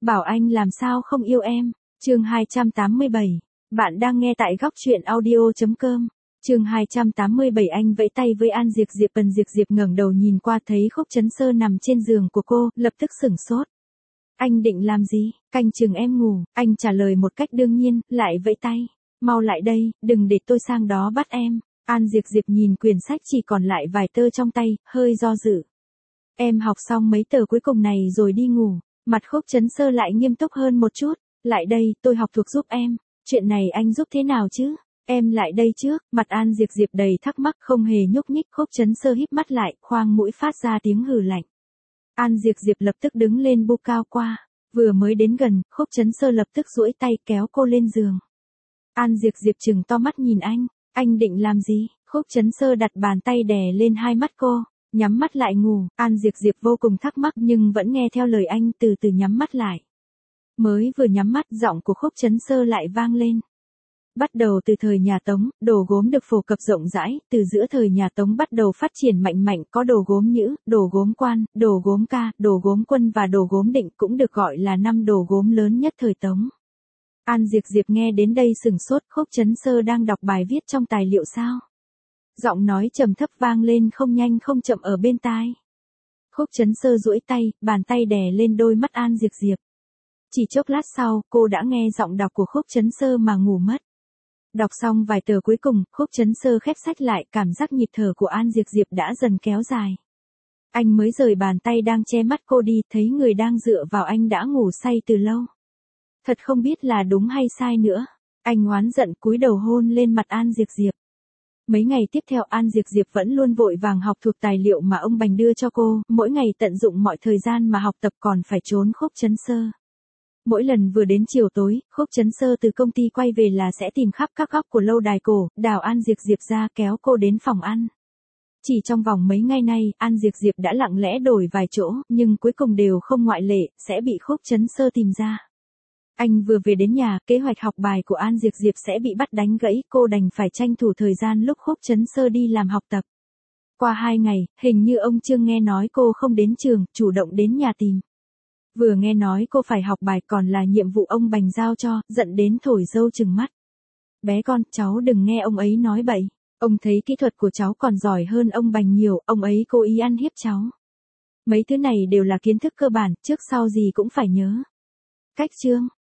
Bảo anh làm sao không yêu em. Chương 287. Bạn đang nghe tại góc truyện audio.com. Chương 287 anh vẫy tay với An Diệp Diệp. Diệp Diệp ngẩng đầu nhìn qua thấy Khúc Chấn Sơ nằm trên giường của cô, lập tức sửng sốt. Anh định làm gì? Canh chừng em ngủ. Anh trả lời một cách đương nhiên, lại vẫy tay. Mau lại đây, đừng để tôi sang đó bắt em. An Diệp Diệp nhìn quyển sách chỉ còn lại vài tơ trong tay, hơi do dự. Em học xong mấy tờ cuối cùng này rồi đi ngủ. Mặt Khúc Chấn Sơ lại nghiêm túc hơn một chút. Lại đây, tôi học thuộc giúp em. Chuyện này anh giúp thế nào chứ? Em lại đây trước. Mặt An Diệp Diệp đầy thắc mắc không hề nhúc nhích. Khúc Chấn Sơ híp mắt lại, khoang mũi phát ra tiếng hừ lạnh. An Diệp Diệp lập tức đứng lên bu cao qua. Vừa mới đến gần, Khúc Chấn Sơ lập tức duỗi tay kéo cô lên giường. An Diệp Diệp trừng to mắt nhìn anh định làm gì? Khúc Chấn Sơ đặt bàn tay đè lên hai mắt cô, nhắm mắt lại ngủ. An Diệp Diệp vô cùng thắc mắc nhưng vẫn nghe theo lời anh từ từ nhắm mắt lại. Mới vừa nhắm mắt, giọng của Khúc Chấn Sơ lại vang lên. Bắt đầu từ thời nhà Tống, đồ gốm được phổ cập rộng rãi, từ giữa thời nhà Tống bắt đầu phát triển mạnh mạnh, có đồ gốm Nhữ, đồ gốm Quan, đồ gốm Ca, đồ gốm Quân và đồ gốm Định, cũng được gọi là 5 đồ gốm lớn nhất thời Tống. An Diệp Diệp nghe đến đây sửng sốt. Khúc Chấn Sơ đang đọc bài viết trong tài liệu sao? Giọng nói trầm thấp vang lên không nhanh không chậm ở bên tai. Khúc Chấn Sơ duỗi tay, bàn tay đè lên đôi mắt An Diệp Diệp. Chỉ chốc lát sau, cô đã nghe giọng đọc của Khúc Chấn Sơ mà ngủ mất. Đọc xong vài tờ cuối cùng, Khúc Chấn Sơ khép sách lại, cảm giác nhịp thở của An Diệp Diệp đã dần kéo dài. Anh mới rời bàn tay đang che mắt cô đi, thấy người đang dựa vào anh đã ngủ say từ lâu. Thật không biết là đúng hay sai nữa. Anh oán giận cúi đầu hôn lên mặt An Diệp Diệp. Mấy ngày tiếp theo An Diệp Diệp vẫn luôn vội vàng học thuộc tài liệu mà ông Bành đưa cho cô, mỗi ngày tận dụng mọi thời gian mà học tập còn phải trốn Khúc Chấn Sơ. Mỗi lần vừa đến chiều tối, Khúc Chấn Sơ từ công ty quay về là sẽ tìm khắp các góc của lâu đài cổ, đào An Diệp Diệp ra kéo cô đến phòng ăn. Chỉ trong vòng mấy ngày nay, An Diệp Diệp đã lặng lẽ đổi vài chỗ, nhưng cuối cùng đều không ngoại lệ, sẽ bị Khúc Chấn Sơ tìm ra. Anh vừa về đến nhà, kế hoạch học bài của An Diệp Diệp sẽ bị bắt đánh gãy, cô đành phải tranh thủ thời gian lúc Khúc Chấn Sơ đi làm học tập. Qua 2 ngày, hình như ông Trương nghe nói cô không đến trường, chủ động đến nhà tìm. Vừa nghe nói cô phải học bài còn là nhiệm vụ ông Bành giao cho, giận đến thổi dâu trừng mắt. Bé con, cháu đừng nghe ông ấy nói bậy. Ông thấy kỹ thuật của cháu còn giỏi hơn ông Bành nhiều, ông ấy cố ý ăn hiếp cháu. Mấy thứ này đều là kiến thức cơ bản, trước sau gì cũng phải nhớ. Cách chương,